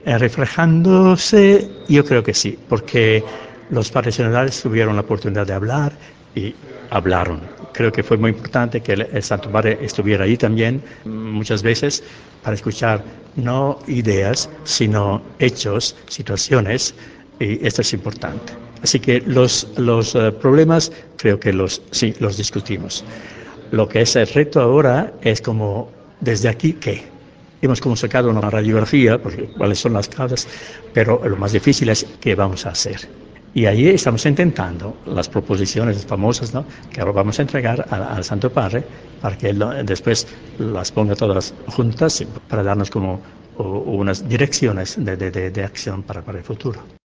Reflejándose, yo creo que sí, porque los padres generales tuvieron la oportunidad de hablar y hablaron. Creo que fue muy importante que el Santo Padre estuviera ahí también muchas veces para escuchar no ideas, sino hechos, situaciones, y esto es importante. Así que los problemas creo que sí, los discutimos. Lo que es el reto ahora es como, desde aquí, ¿qué? Hemos como sacado una radiografía, porque cuáles son las causas, pero lo más difícil es qué vamos a hacer. Y ahí estamos intentando las proposiciones famosas, ¿no?, que ahora vamos a entregar al Santo Padre para que él después las ponga todas juntas para darnos como unas direcciones de acción para el futuro.